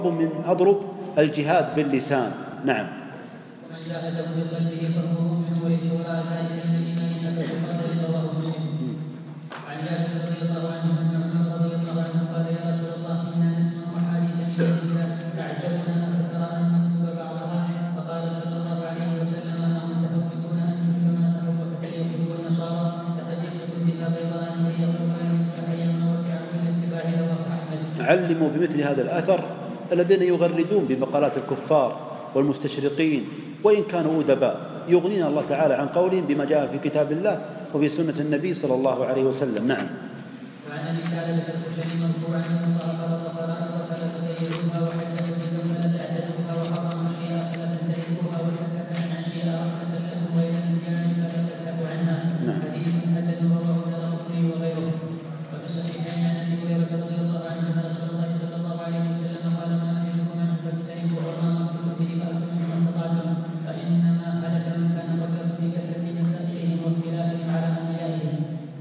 من أضرب الجهاد باللسان. نعم. ومن جاهده بقلبه فهو مؤمن وليس وراء ذلك من الإيمان حتى الفضل رواه مسلم. عن جابر رضي الله عنه أن عمر رضي الله عنه قال يا رسول الله إنا نسمع أحاديث من الله تعجبنا أفترى أن نكتب بعضها؟ فقال صلى الله عليه وسلم ما متفوقون أنتم كما تفوقت اليهود والنصارى لقد جئتكم بها بيضاء نقيا وكان سعيا وسعا من اتباعها. رواه أحمد. علموا بمثل هذا الأثر الذين يغردون بمقالات الكفار والمستشرقين وإن كانوا أدباء، يغنينا الله تعالى عن قولهم بما جاء في كتاب الله وفي سنة النبي صلى الله عليه وسلم. نعم. وعن أبي ثعلبة الخشني مرفوعا أن الله فرض فرائض فلا تغيروها وحد حدودا فلا تعتدوها وحرم أشياء فلا تنتهكوها وسكت عن أشياء رحمة لكم غير نسيان فلا تبحثوا عنها. حديث حسن رواه الدارقطني وغيره. وفي الصحيحين عن أبي هريرة رضي الله عنه أن رسول الله صلى الله عليه وسلم قال ما نهيتكم عنه فاجتنبوه وما أمرتكم به فأتوا مما استطعتم فإنما هلك من كان قبلكم بكثرة مسائلهم واختلافهم على أنبيائهم.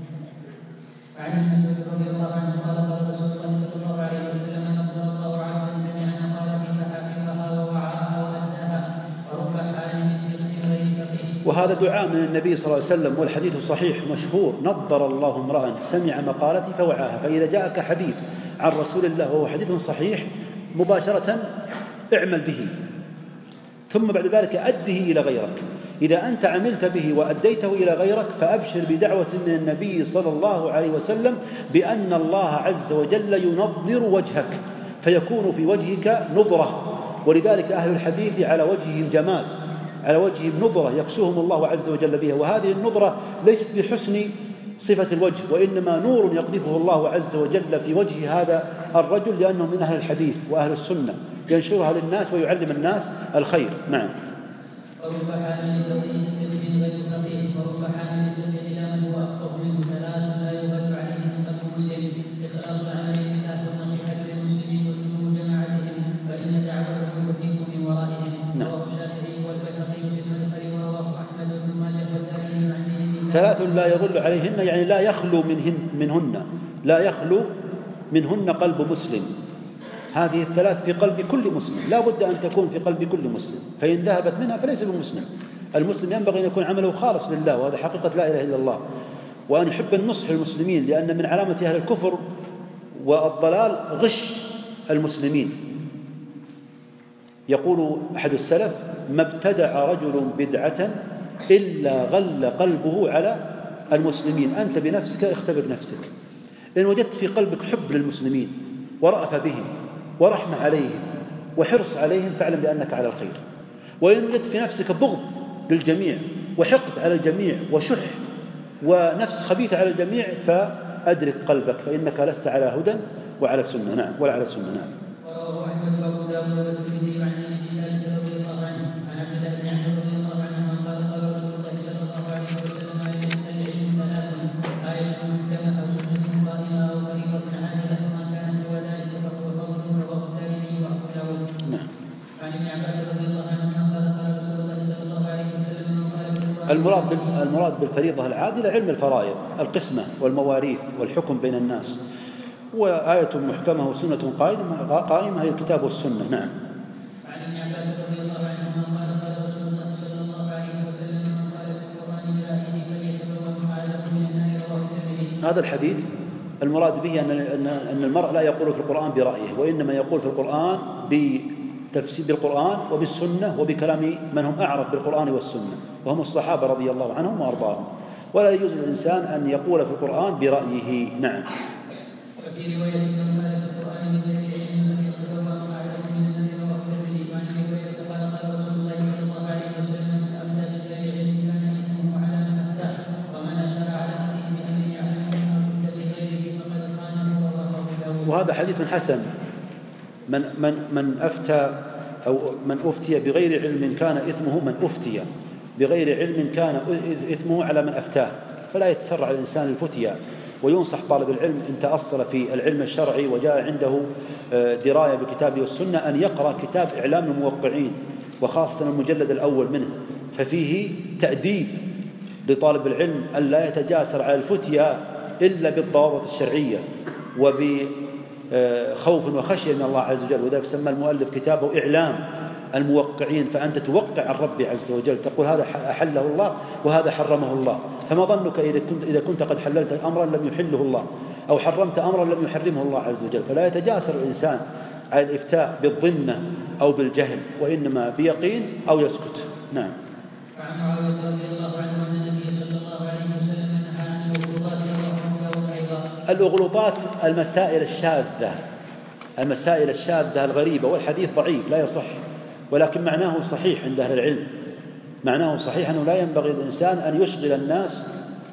وعن ابن مسعود رضي الله عنه قال قال رسول الله صلى الله عليه وسلم نظر الله عبدا سمع مقالتي فحفظها ووعاها وأداها ورب حالم في غير فقيه. وهذا دعاء من النبي صلى الله عليه وسلم والحديث صحيح مشهور: نضر الله امرأ سمع مقالتي فوعاها. فإذا جاءك حديث عن رسول الله وهو حديث صحيح مباشرة اعمل به، ثم بعد ذلك أده إلى غيرك. إذا أنت عملت به وأديته إلى غيرك فأبشر بدعوة من النبي صلى الله عليه وسلم بأن الله عز وجل ينظر وجهك فيكون في وجهك نظرة. ولذلك أهل الحديث على وجههم جمال، على وجههم نظرة يكسوهم الله عز وجل بها. وهذه النظرة ليست بحسن صفة الوجه، وإنما نور يقذفه الله عز وجل في وجه هذا الرجل لأنه من أهل الحديث وأهل السنة، ينشرها للناس ويعلم الناس الخير. نعم. ورب حامل فقيه غير فقيه ورب حامل فقه إلى من هو أفقه منه ثلاث لا يغل عليه من قلب مسلم: إخلاص العمل لله والنصيحة للمسلمين ولزوم جماعتهم فإن دعوتهم تحيط من ورائهم. رواه الشافعي والبيهقي بالمدخل ورواه أحمد بن ماجه والدارمي عن جرير. ثلاث لا يغل عليهن يعني لا يخلو لا يخلو منهن قلب مسلم. هذه الثلاث في قلب كل مسلم، لا بد أن تكون في قلب كل مسلم، فإن ذهبت منها فليس بمسلم. المسلم ينبغي أن يكون عمله خالص لله، وهذا حقيقة لا إله إلا الله. وأن يحب النصح للمسلمين، لأن من علامة أهل الكفر والضلال غش المسلمين. يقول أحد السلف: ما ابتدع رجل بدعة إلا غل قلبه على المسلمين. أنت بنفسك اختبر نفسك، إن وجدت في قلبك حب للمسلمين ورأف بهم ورحمة عليهم وحرص عليهم فاعلم بأنك على الخير. وإن وجدت في نفسك بغض للجميع وحقد على الجميع وشح ونفس خبيثة على الجميع فأدرك قلبك، فإنك لست على هدى وعلى سنة. نعم. ولا على سنة. نعم. ورواه أحمد وأبو داود والترمذي عن أبي ذر رضي الله عنه عن عبد الله بن عمرو رضي الله عنه قال قال رسول الله صلى الله عليه وسلم: العلم ثلاث: آية محكمة أو سنة قائمة أو فريضة عادلة وما كان سوى ذلك فهو فضل. رواه الترمذي وأبو داود. نعم. عن ابن عباس رضي الله عنهما قال قال رسول الله صلى الله عليه وسلم: من قال المراد بالفريضة العادلة علم الفرائض، القسمة والمواريث والحكم بين الناس. وآية محكمة وسنة قائمة هي الكتاب والسنة. نعم. عن ابن عباس رضي الله عنهما قال قال رسول الله صلى الله عليه وسلم: من قال بالقرآن برأيه فليتبوأ مقعده من النار. رواه الترمذي. هذا الحديث المراد به أن المرء لا يقول في القرآن برأيه، وإنما يقول في القرآن بتفسير بالقرآن وبالسنة وبكلام من هم أعرف بالقرآن والسنة، وهم الصحابة رضي الله عنهم وأرضاهم. ولا يجوز للإنسان أن يقول في القرآن برأيه. نعم. وفي رواية: من قال بالقرآن بغير علم فليتبوأ مقعده من النار. رواه الترمذي. وعن أبي هريرة قال قال رسول الله صلى الله عليه وسلم: من أفتى بغير علم كان إثمه على من أفتاه، ومن أشار على أخيه بأمر يعلم منه أفتى بغيره فقد خانه. رواه أبو داود. وهذا حديث حسن. من أفتى أو من أفتي بغير علم كان إثمه من أفتي بغير علم كان إثمه على من أفتاه. فلا يتسرع الإنسان الفتيا، وينصح طالب العلم إن تأصل في العلم الشرعي وجاء عنده دراية بالكتاب والسنة أن يقرأ كتاب إعلام الموقعين، وخاصة المجلد الأول منه، ففيه تأديب لطالب العلم أن لا يتجاسر على الفتيا إلا بالضوابط الشرعية خوف وخشية من الله عز وجل، وذلك سمى المؤلف كتابه إعلام الموقعين، فأنت توقع عن ربي عز وجل، تقول هذا أحله الله وهذا حرمه الله، فما ظنك إذا كنت قد حللت أمرا لم يحله الله أو حرمت أمرا لم يحرمه الله عز وجل. فلا يتجاسر الإنسان على الإفتاء بالظنة أو بالجهل، وإنما بيقين أو يسكت. نعم. وعن معاوية رضي الله عنه أن النبي صلى الله عليه وسلم نهى عن الأغلوطات أيضا. الأغلوطات المسائل الشاذة الغريبة، والحديث ضعيف لا يصح، ولكن معناه صحيح عند أهل العلم. معناه صحيح أنه لا ينبغي للإنسان أن يشغل الناس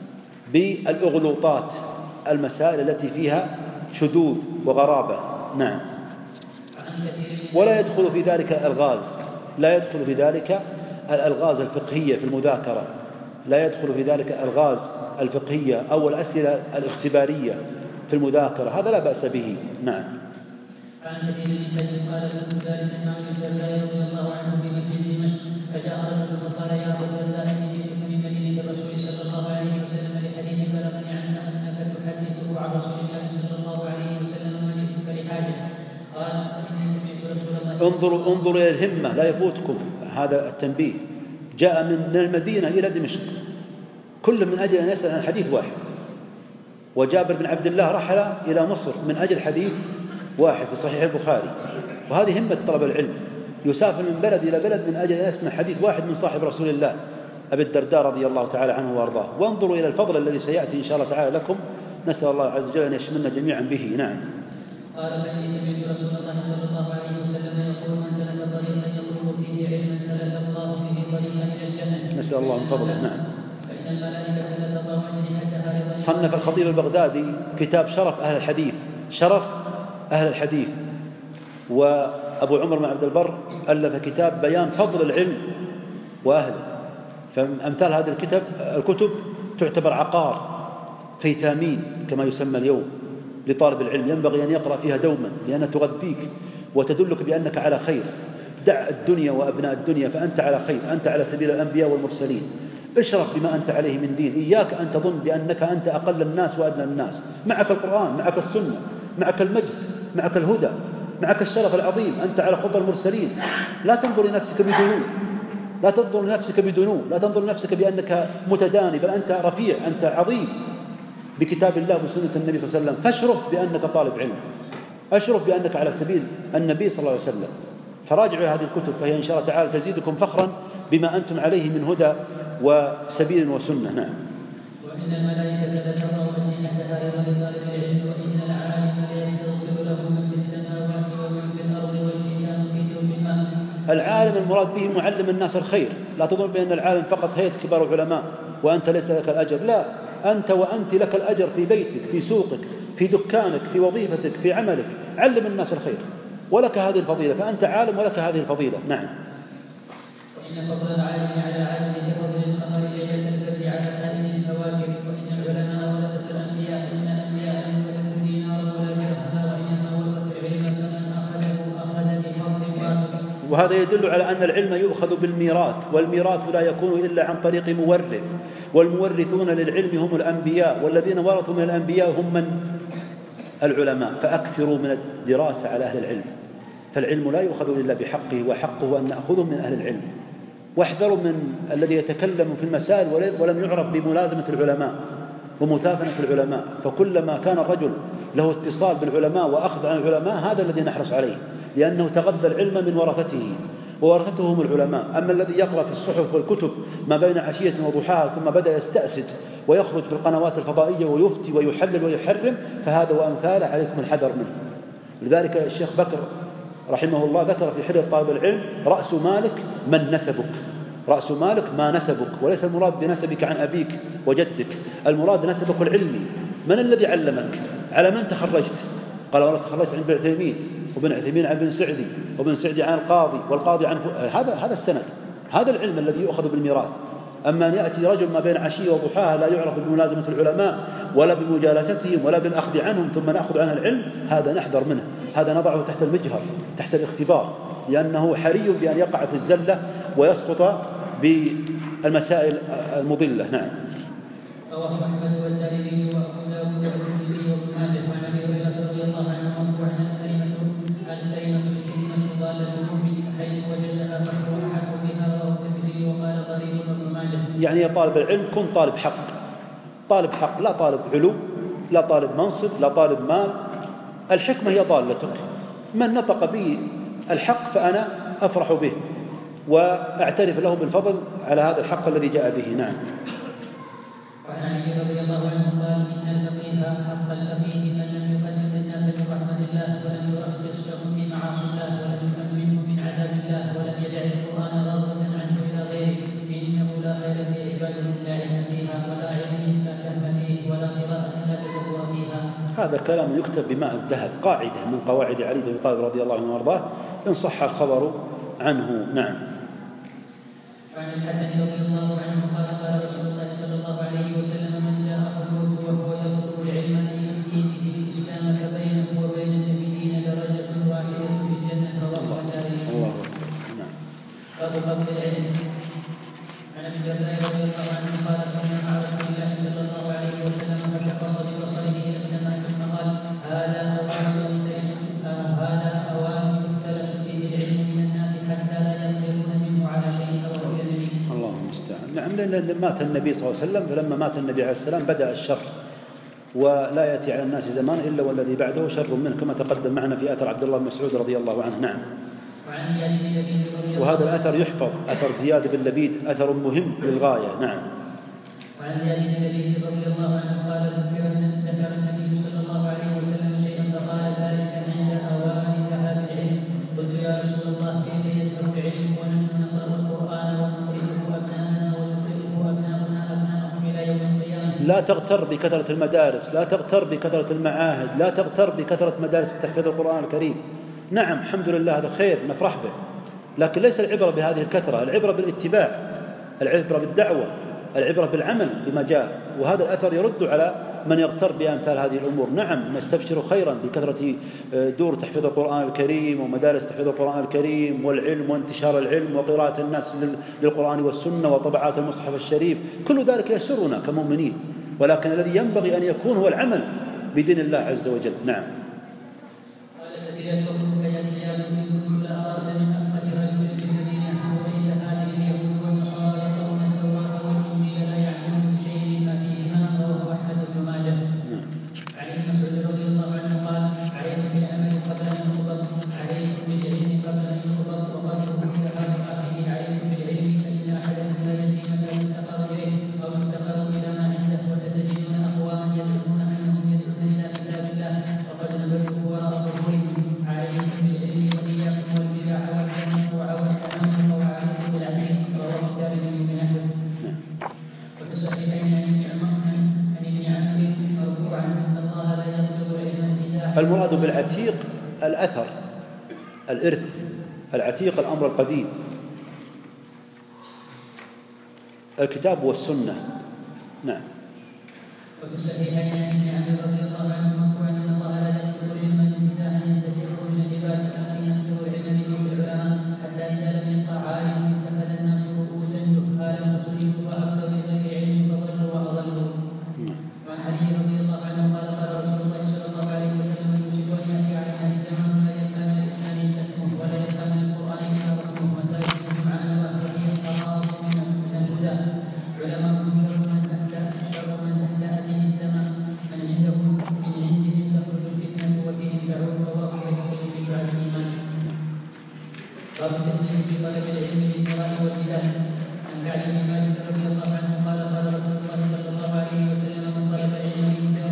بالأغلوطات، المسائل التي فيها شذوذ وغرابة. نعم. ولا يدخل في ذلك الألغاز، لا يدخل في ذلك الألغاز الفقهية في المذاكرة، لا يدخل في ذلك الألغاز الفقهية أو الأسئلة الاختبارية في المذاكرة، هذا لا بأس به. نعم. عن كثير بن قيس قال كنت جالسا مع ابي الدرداء رضي الله عنه في مسجد دمشق، فجاء رجل فقال يا ابا الدرداء اني جئتك من مدينه الرسول صلى الله عليه وسلم لحديث بلغني عنك انك تحدثه عن رسول الله صلى الله عليه وسلم وجئتك لحاجه. قال اني سمعت رسول الله. انظروا الى الهمه، لا يفوتكم هذا التنبيه. جاء من المدينه الى دمشق كل من اجل ان يسال عن حديث واحد، وجابر بن عبد الله رحل الى مصر من اجل حديث واحد في صحيح البخاري. وهذه همة طلب العلم، يسافر من بلد إلى بلد من أجل أن يسمع حديث واحد من صاحب رسول الله أبي الدرداء رضي الله تعالى عنه وأرضاه. وانظروا إلى الفضل الذي سيأتي إن شاء الله تعالى لكم، نسأل الله عز وجل أن يشملنا جميعا به. نعم. قال فإني سمعت رسول الله صلى الله عليه وسلم يقول من سلك طريقا يطلب فيه علما سلك الله به طريقا إلى الجنة. نسأل الله من فضله. نعم. فإن الملائكة لا تضع أجنحتها. صنف الخطيب البغدادي كتاب شرف أهل الحديث، شرف أهل الحديث. وأبو عمر بن عبد البر ألف كتاب بيان فضل العلم وأهله. فأمثال هذه الكتب تعتبر عقار فيتامين كما يسمى اليوم لطالب العلم، ينبغي أن يقرأ فيها دوما، لأنها تغذيك وتدلك بأنك على خير. دع الدنيا وأبناء الدنيا فأنت على خير، أنت على سبيل الأنبياء والمرسلين. اشرف بما أنت عليه من دين، إياك أن تظن بأنك أنت أقل الناس وأدنى الناس. معك القرآن، معك السنة، معك المجد، معك الهدى، معك الشرف العظيم، أنت على خطى المرسلين. لا تنظر لنفسك بدنو، لا تنظر لنفسك بدنو، لا تنظر لنفسك بأنك متداني، بل أنت رفيع، أنت عظيم بكتاب الله وسنة النبي صلى الله عليه وسلم. فاشرف بأنك طالب علم، أشرف بأنك على سبيل النبي صلى الله عليه وسلم. فراجعوا هذه الكتب، فهي إن شاء الله تعالى تزيدكم فخرا بما أنتم عليه من هدى وسبيل وسنة. نعم. وإن الملائكة لتضع أجنحتها لطالب العلم، وإن العالم ليستغفر له من في السماوات ومن في الأرض والحيتان في جوف الماء. العالم المراد به معلم الناس الخير، لا تظن بأن العالم فقط هيئة كبار العلماء وأنت ليس لك الأجر، لا، أنت وأنت لك الأجر في بيتك، في سوقك، في دكانك، في وظيفتك، في عملك. علم الناس الخير ولك هذه الفضيلة، فأنت عالم ولك هذه الفضيلة. نعم. وإن فضل العالم على عالم كفضل القمر ليلة البدر على سائر الكواكب. وإن العلماء ورثة الأنبياء، وإن الأنبياء لم يورثوا دينارا ولا درهما، وإنما ورثوا العلم، فمن أخذه أخذ بحظ وافر. وهذا يدل على أن العلم يؤخذ بالميراث، والميراث لا يكون إلا عن طريق مورث، والمورثون للعلم هم الأنبياء، والذين ورثوا من الأنبياء هم من العلماء. فأكثروا من الدراسة على أهل العلم، فالعلم لا يؤخذ إلا بحقه، وحقه أن نأخذه من أهل العلم. واحذروا من الذي يتكلم في المسائل ولم يعرف بملازمة العلماء ومثافنة العلماء. فكلما كان الرجل له اتصال بالعلماء وأخذ عن العلماء، هذا الذي نحرص عليه، لأنه تغذى العلم من ورثته، وورثته هم العلماء. أما الذي يقرأ في الصحف والكتب ما بين عشية وضحاها ثم بدأ يستأسد ويخرج في القنوات الفضائية ويفتي ويحلل ويحرم، فهذا وأمثاله عليكم الحذر منه. لذلك الشيخ بكر رحمه الله ذكر في حلية طالب العلم: رأس مالك من نسبك، رأس مالك ما نسبك، وليس المراد بنسبك عن أبيك وجدك، المراد نسبك العلمي. من الذي علمك؟ على من تخرجت؟ قال: والله تخرجت عن ابن عثيمين، وابن عثيمين عن ابن سعدي، وابن سعدي عن القاضي، والقاضي عن هذا السند، هذا العلم الذي يؤخذ بالميراث. أما أن يأتي رجل ما بين عشية وضحاها لا يعرف بملازمة العلماء ولا بمجالستهم ولا بالأخذ عنهم ثم نأخذ عنه العلم، هذا نحذر منه، هذا نضعه تحت المجهر، تحت الاختبار، لأنه حري بأن يقع في الزلة ويسقط بالمسائل المضلة. نعم. رواه أحمد والدارمي وأبو داود والترمذي وابن ماجه عن أبي هريرة رضي الله عنه مرفوعا يعني يا طالب العلم كن طالب حق، طالب حق، لا طالب علو، لا طالب منصب، لا طالب مال. الحكمة هي ضالتك، من نطق به الحق فأنا أفرح به وأعترف له بالفضل على هذا الحق الذي جاء به. نعم. وعن علي رضي الله عنه قال: إن الفقيه حق الفقيه من لم يقلد الناس من رحمة الله ولم يرخص لهم في معاصي الله ولم يؤمنهم من عذاب الله ولم يدع القرآن راغبة عنه إلى غيره، إنه لا خير في عبادة لا علم فيها ولا علم لا فهم فيه ولا قراءة لا تدبر فيها. هذا كلام يكتب بماء الذهب، قاعدة من قواعد علي بن أبي طالب رضي الله عنه وارضاه إن صح الخبر عنه. نعم. وعن الحسن رضي الله عنه قال: قال رسول الله صلى الله عليه وسلم: من جاءه الموت وهو يطلب العلم ليهدي به الإسلام فبينه وبين النبيين درجة واحدة في الجنة. رواه الدارمي. الله. نعم. باب قبض العلم. عن ابي الدرداء رضي الله عنه قال: كنا مع رسول الله صلى الله عليه وسلم فشخص ببصره الى السماء ثم قال: هذا اوان يختلس فيه العلم من الناس حتى لا يقدرون منه على شيء رواه الترمذي. الله المستعان. نعم. لأن مات النبي صلى الله عليه وسلم، فلما مات النبي عليه السلام بدأ الشر، ولا يأتي على الناس زمان إلا والذي بعده شر منه، كما تقدم معنا في أثر عبد الله بن مسعود رضي الله عنه. نعم. وهذا الأثر يحفظ، أثر زياد بن لبيد أثر مهم للغاية. نعم. وعن زياد بن لبيد رضي الله عنه قال: ذكر النبي صلى الله عليه وسلم شيئا فقال: ذلك عند أوان ذهاب العلم. قلت: يا رسول الله، كيف يذهب العلم ونحن نقرأ القرآن ونقرئه أبناءنا ويقرئه أبناءهم إلى يوم القيامة؟ لا تغتر بكثرة المدارس، لا تغتر بكثرة المعاهد، لا تغتر بكثرة مدارس تحفيظ القرآن الكريم. نعم، الحمد لله، هذا خير نفرح به، لكن ليس العبرة بهذه الكثرة، العبرة بالاتباع، العبرة بالدعوة، العبرة بالعمل بما جاء. وهذا الأثر يرد على من يغتر بأمثال هذه الأمور. نعم، نستبشر خيرا بكثرة دور تحفيظ القرآن الكريم ومدارس تحفيظ القرآن الكريم والعلم وانتشار العلم وقراءة الناس للقرآن والسنة وطبعات المصحف الشريف، كل ذلك يسرنا كمؤمنين، ولكن الذي ينبغي أن يكون هو العمل بدين الله عز وجل. نعم. المراد بالعتيق الأثر، الإرث، العتيق الأمر القديم، الكتاب والسنة. نعم. وفي الصحيحين عن ابن عمرو رضي الله عنه مرفوعا ان الله لا يقبض العلم انتزاعا ينتزعه من العباد ولكن يقبض العلم من موت العلماء حتى اذا لم يبقى عالم اتخذ الناس رؤوسا جهالا فسئلوا فافتوا بغير علم فضلوا واضلوا. وعن علي رضي الله عنه قال: قال رسول الله صلى الله عليه وسلم: يوشك ان ياتي على الناس زمان لا يبقى من الاسلام الا اسمه ولا يبقى من القران الا رسمه وسائرهم عملا وهي القرار من الهدى. علماءهم شر من تحت أدين السماء، من عندهم من عندهم تخرج الفتنة وفيهم تعود رواه البيهقي في شعب الإيمان. باب التسليم في طلب العلم للقراء والبدع. عن كعب بن مالك رضي الله عنه قال: قال رسول الله صلى الله عليه وسلم: من طلب العلم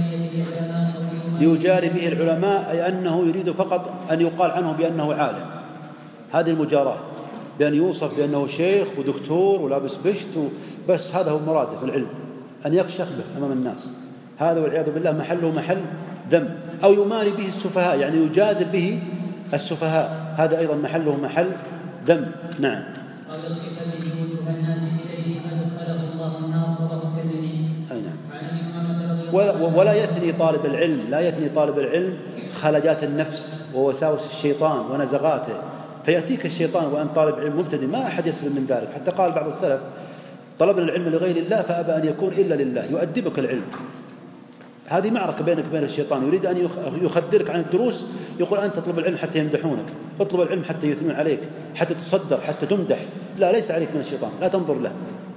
ليجاري به العلماء، أي أنه يريد فقط أن يقال عنه بأنه عالم، هذه المجاراة، بأن يوصف بأنه شيخ ودكتور ولابس بشت بس، هذا هو مراده في العلم، أن يكشخ به أمام الناس، هذا والعياذ بالله محله محل ذم. أو يماري به السفهاء، يعني يجادل به السفهاء، هذا أيضا محله محل ذم. نعم. أو يصرف به وجوه الناس إليه فأدخله الله النار رواه الترمذي. أي نعم. ولا يثني طالب العلم، لا يثني طالب العلم خلجات النفس ووساوس الشيطان ونزغاته، فيأتيك الشيطان وأن طالب علم مبتدئ، ما أحد يسلم من ذلك. حتى قال بعض السلف: طلبنا العلم لغير الله فأبى أن يكون إلا لله. يؤدبك العلم، هذه معركة بينك وبين الشيطان، يريد أن يخذلك عن الدروس، يقول أنت تطلب العلم حتى يمدحونك، اطلب العلم حتى يثنون عليك، حتى تصدر، حتى تمدح. لا، ليس عليك من الشيطان، لا تنظر له،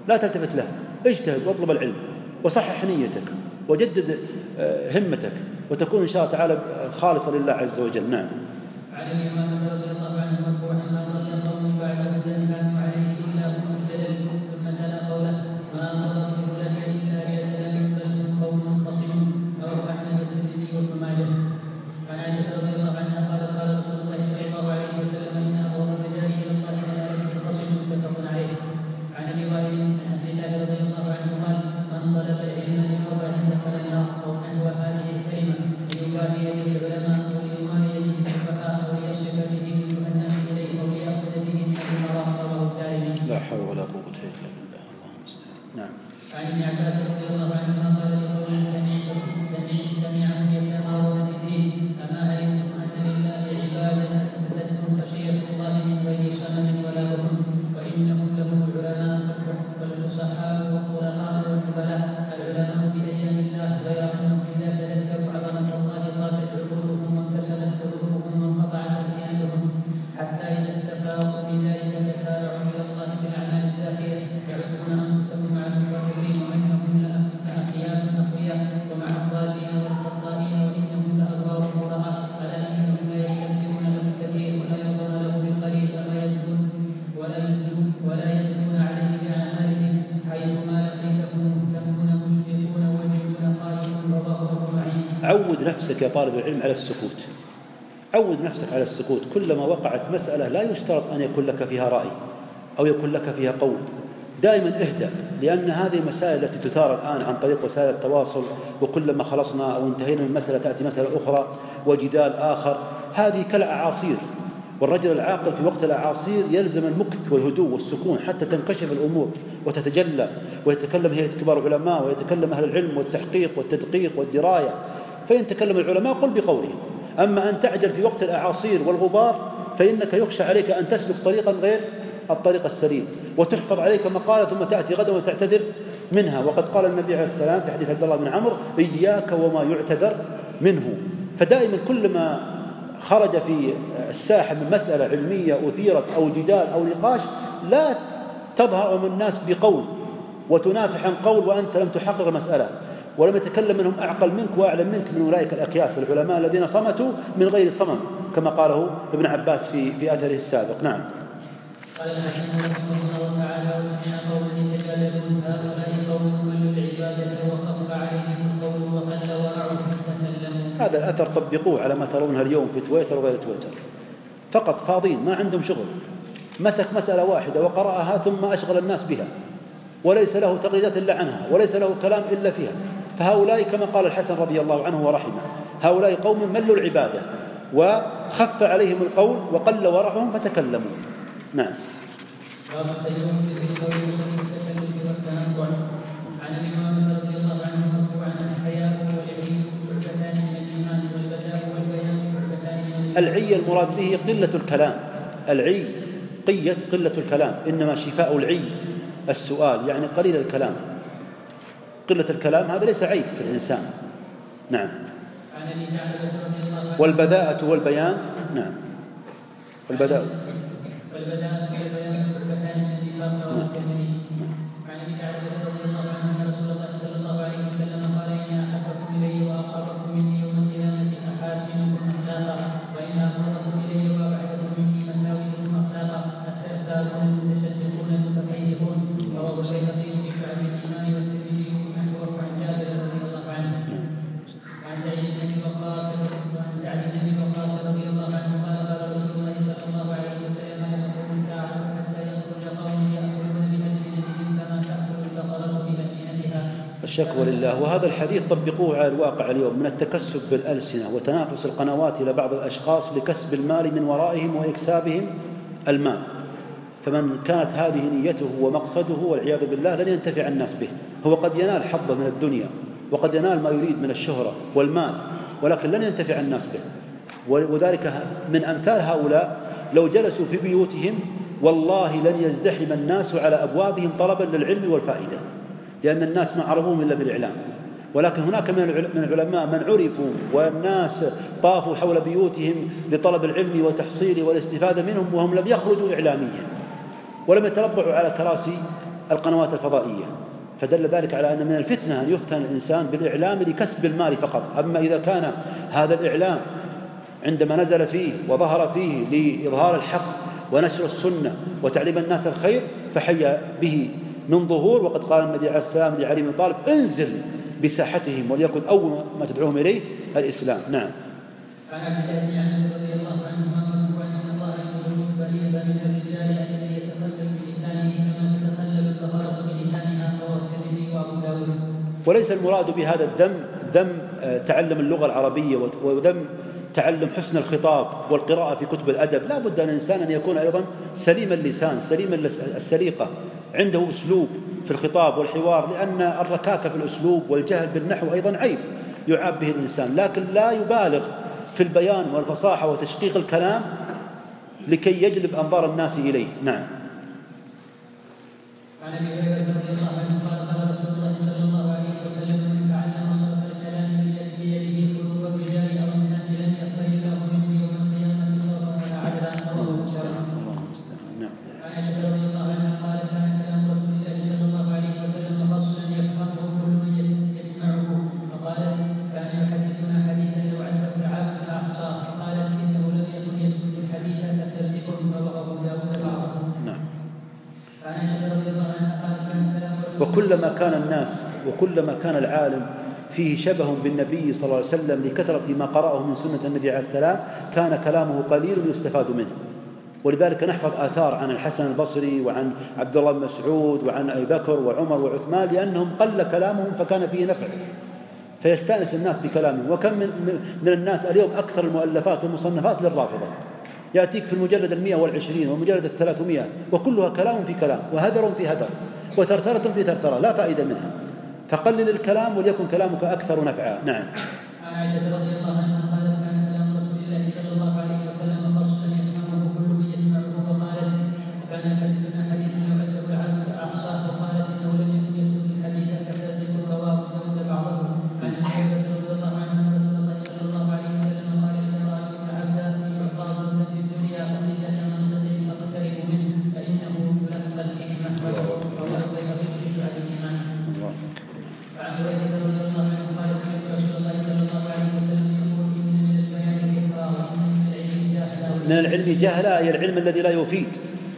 لا تلتفت له، اجتهد واطلب العلم وصحح نيتك وجدد همتك وتكون إن شاء الله تعالى خالصا لله عز وجل. نعم. عن ابي امامه رضي الله عنه مرفوعا ما ضل قوم بعد هدى كانوا عليه الا هم الجدل، ثم تلا قوله ما ضربته لك الا جدلا بل هم قوم خصم. رواه احمد والترمذي وابن ماجه. عن عائشه رضي الله عنها قالت قال رسول الله صلى الله عليه وسلم ان ابغض الرجال الى الله لا يكفي الخصم، متفق عليه. عن ابي وائل بن عبد الله رضي الله عنه قال من طلب العلم لاربع دخل النار او نحو هذه الكلمه، ليباهي به العلماء او ليماري به السفهاء او ليصرف به وجوه الناس اليه او ليأخذ به من الامراء. رواه الدارمي. لا حول ولا قوة الا بالله. اللهم المستعان. نعم. عن ابن عباس رضي الله عنهما قال لقوم سمعهم يتمارون في الدين اما علمتم ان لله عبادا اثبتتهم خشيه الله من غير شمم ولا وهم، وانهم لهم العلماء والفصحاء والقرآن والنبلاء. العلماء بايام الله غير انهم اذا تذكروا عظمه الله طاشت عقولهم وانكسرت قلوبهم وانقطعت السنتهم، حتى اذا استفاقوا من ذلك تسارعوا الى الله بالاعمال الزاكيه يعدون انفسهم مع المفرطين وانهم لاقياس اقوياء ومع الضالين والخطائين وانهم لابرار براء. الا انهم لا يستكبرون له الكثير ولا يرضون له بالقليل ولا يدلون عليه باعمالهم، حيثما لقيتهم مهتمون مشفقون وجلون خائفون. رواه ابو معين. عود نفسك يا طالب العلم على السكوت، عود نفسك على السكوت. كلما وقعت مسألة لا يشترط أن يكون لك فيها رأي أو يكون لك فيها قول، دائما اهدأ، لأن هذه المسائل التي تثار الآن عن طريق وسائل التواصل، وكلما خلصنا أو انتهينا من مسألة تأتي مسألة أخرى وجدال آخر، هذه كالأعاصير. والرجل العاقل في وقت الأعاصير يلزم المكث والهدوء والسكون حتى تنكشف الأمور وتتجلى، ويتكلم هيئة كبار العلماء ويتكلم أهل العلم والتحقيق والتدقيق والدراية. فإن تكلم العلماء قل بقولهم. أما أن تعجل في وقت الأعاصير والغبار فإنك يخشى عليك أن تسلك طريقا غير الطريق السليم، وتحفظ عليك مقالة ثم تأتي غدا وتعتذر منها. وقد قال النبي عليه السلام في حديث عبد الله بن عمرو إياك وما يعتذر منه. فدائما كلما خرج في الساحة من مسألة علمية أثيرت أو جدال أو نقاش لا تظهر أمام الناس بقول وتنافح عن قول وأنت لم تحقق المسألة ولم يتكلم منهم أعقل منك وأعلم منك من أولئك الأكياس العلماء الذين صمتوا من غير صمم، كما قاله ابن عباس في أثره السابق. نعم. قال الحسن رحمه الله تعالى وسمع قوما يتجادلون هؤلاء قوم ولوا العبادة وخف عليهم القول وقل ورعوا تكلموا. هذا الأثر طبقوه على ما ترونها اليوم في تويتر وغير تويتر، فقط فاضين ما عندهم شغل، مسك مسألة واحدة وقرأها ثم أشغل الناس بها وليس له تقليدات إلا عنها وليس له كلام إلا فيها. فهؤلاء كما قال الحسن رضي الله عنه ورحمه هؤلاء قوم ملوا العبادة وخف عليهم القول وقل ورعهم فتكلموا. نعم. عن ابي امامه رضي الله عنه مرفوعا الحياء والعي شعبتان من الايمان والبذاء والبيان شعبتان من الايمان. العي المراد به قلة الكلام، العي قلة الكلام، إنما شفاء العي السؤال، يعني قليل الكلام. قلة الكلام هذا ليس عيب في الإنسان. نعم. عن ابي ثعلبة رضي الله عنه والبذاءة والبيان. نعم. والبذاءة والبيان شعبتان من النفاق. رواه الترمذي. عن ابي ثعلبة رضي الله عنه ان رسول الله صلى الله عليه وسلم قال ان احبكم الي واقربكم مني يوم القيامة احاسنكم اخلاقا وان ابغضكم الي وابعدكم مني مساويكم اخلاقا الثالثون المتشدقون المتفيهون. رواه البيهقي في شعب الايمان والترمذي نحوه عن جابر رضي الله عنه. وعن سعد بن ابي وقاص رضي الله عنه قال قال رسول الله صلى الله عليه وسلم لا تقوم الساعة حتى يخرج قوم يأكلون بألسنتهم كما تأكل البقرة بألسنتها. الشكوى لله. وهذا الحديث طبقوه على الواقع اليوم من التكسب بالألسنة وتنافس القنوات إلى بعض الأشخاص لكسب المال من ورائهم وإكسابهم المال. فمن كانت هذه نيته ومقصده والعياذ بالله لن ينتفع الناس به. هو قد ينال حظه من الدنيا وقد ينال ما يريد من الشهرة والمال، ولكن لن ينتفع الناس به. وذلك من أمثال هؤلاء لو جلسوا في بيوتهم والله لن يزدحم الناس على أبوابهم طلبا للعلم والفائدة، لأن الناس ما عرفوهم إلا بالإعلام. ولكن هناك من العلماء من عرفوا والناس طافوا حول بيوتهم لطلب العلم وتحصيله والاستفادة منهم وهم لم يخرجوا إعلاميا ولم يتربعوا على كراسي القنوات الفضائية، فدل ذلك على أن من الفتنة أن يفتن الإنسان بالإعلام لكسب المال فقط. أما إذا كان هذا الإعلام عندما نزل فيه وظهر فيه لإظهار الحق ونشر السنة وتعليم الناس الخير فحي به من ظهور. وقد قال النبي عليه السلام لعلي بن طالب: انزل بساحتهم وليكن أول ما تدعوهم إليه الإسلام. نعم. عن عبد الله بن عمرو رضي الله عنهما أن الله يقول: بليغ من الرجال الذي يتكلم بلسانه كما تتكلم البقرة بلسانها، رواه الترمذي وأبو داود. وليس المراد بهذا الذم ذم تعلم اللغة العربية وذم تعلم حسن الخطاب والقراءة في كتب الأدب. لا بد أن الإنسان أن يكون أيضا سليم اللسان سليم السليقة، عنده أسلوب في الخطاب والحوار، لأن الركاكة في الأسلوب والجهل بالنحو أيضا عيب يعاب به الإنسان، لكن لا يبالغ في البيان والفصاحة وتشقيق الكلام لكي يجلب أنظار الناس إليه. نعم. عن أبي هريرة رضي الله عنه قال: قال رسول الله صلى الله عليه وسلم: من تعلم صرف الكلام ليسري به قلوب الرجال أو الناس لم يقبل الله منه يوم القيامة صرفا ولا عدلا، رواه مسلم. نعم. عن عائشة رضي الله عنها قالت: كان كلام رسول الله صلى الله عليه وسلم فصلا يفهمه كل من يسمعه. فقالت: كان يحدثنا حديثا لو عده العاقل أحصاه. فقالت: إنه لم يكن يسكت الحديث كسركم، رواه أبو داود بعضه. نعم. عن عائشة رضي الله عنها قالت: كان كلام رسول وكلما كان الناس وكلما كان العالم فيه شبه بالنبي صلى الله عليه وسلم لكثرة ما قرأه من سنة النبي عليه السلام كان كلامه قليل يستفاد منه. ولذلك نحفظ آثار عن الحسن البصري وعن عبد الله بن مسعود وعن أبي بكر وعمر وعثمان، لأنهم قل كلامهم فكان فيه نفع فيستأنس الناس بكلامهم. وكم من الناس اليوم أكثر المؤلفات والمصنفات للرافضة، يأتيك في المجلد 120 والمجلد 300 وكلها كلام في كلام وهذر في هذر وترترة في ترترة لا فائدة منها، فقلل الكلام وليكن كلامك أكثر نفعا. نعم. عن عائشة رضي الله عنها قالت: كان كلام رسول الله صلى الله عليه وسلم فصلا يفهمه كل من يسمعه. وقالت: كان يحدثنا حديثا لو عده العاقل أحصاه. وقالت: إنه لم يكن يسكت الحديث كسركم، رواه داود بعضه. عن أبي هريرة رضي الله عنه أن رسول الله صلى الله عليه وسلم قال: إذا رأيتم عبدا يعطى ظلما في الدنيا وقلة منطق فاقترب منه فإنه يلقى الحكمة، رواه البيهقي في شعب الإيمان. وعن هريرة رضي الله عنه قال: سمعت رسول الله صلى الله عليه وسلم يقول: إن من البيان سحرا وإن من العلم جهلا. من العلم جهلا أي العلم الذي لا يفيد،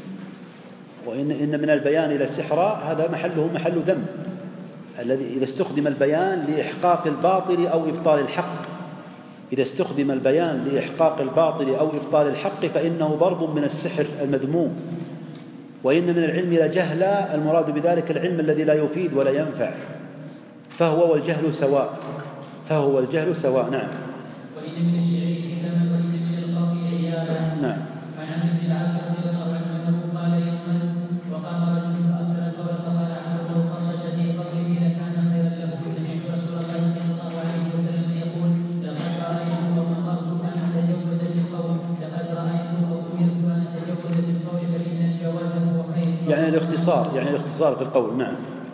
وإن من البيان إلى السحرة هذا محله محل ذم، الذي إذا استخدم البيان لإحقاق الباطل أو إبطال الحق، إذا استخدم البيان لإحقاق الباطل أو إبطال الحق فإنه ضرب من السحر المذموم. وإن من العلم لجهلا المراد بذلك العلم الذي لا يفيد ولا ينفع، فهو والجهل سواء، فهو والجهل سواء. نعم. وإن من الشعر كتابا وإن من القول عيالا. نعم. عن عمرو بن العاص رضي الله عنه أنه قال يوما: وقام رجل فأكثر القول فقال عمرو: لو قصد في قوله لكان خيرا له. سمعت رسول الله صلى الله عليه وسلم يقول: لقد رأيت أو أمرت أن أتجوز في القول، لقد رأيت أو أمرت أن أتجوز في القول فإن الجواز هو خير. يعني الاختصار في القول. نعم.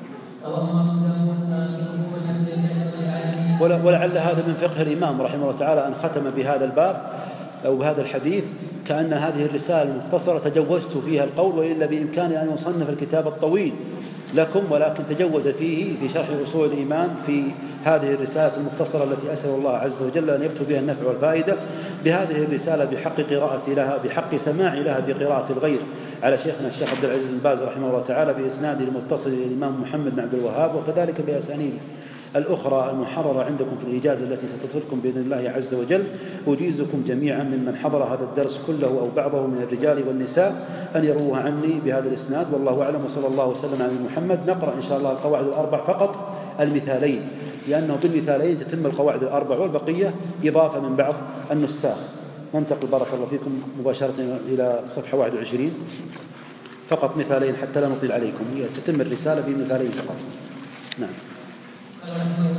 ولعل هذا من فقه الإمام رحمه الله تعالى أن ختم بهذا الباب أو بهذا الحديث كأن هذه الرسالة المختصرة تجوزت فيها القول، وإلا بإمكاني أن أصنف الكتاب الطويل لكم، ولكن تجوز فيه في شرح أصول الإيمان في هذه الرسالة المختصرة التي أسأل الله عز وجل أن يكتب بها النفع والفائدة بهذه الرسالة بحق قراءتي لها، بحق سماعي لها بقراءة الغير على شيخنا الشيخ عبد العزيز بن باز رحمه الله تعالى بإسناده المتصل إلى الإمام محمد بن عبد الوهاب، وكذلك بأسانيد الأخرى المحررة عندكم في الإجازة التي ستصلكم بإذن الله عز وجل. أجيزكم جميعا ممن حضر هذا الدرس كله أو بعضه من الرجال والنساء أن يروها عني بهذا الإسناد، والله أعلم، وصلى الله وسلم على محمد. نقرأ إن شاء الله القواعد الأربع فقط المثالين، لأنه بالمثالين تتم القواعد الأربع والبقية إضافة من بعض النساخ. ننتقل بارك الله فيكم مباشرة إلى صفحة 21 فقط مثالين حتى لا نطيل عليكم، هي تتم الرسالة بمثالين فقط. نعم.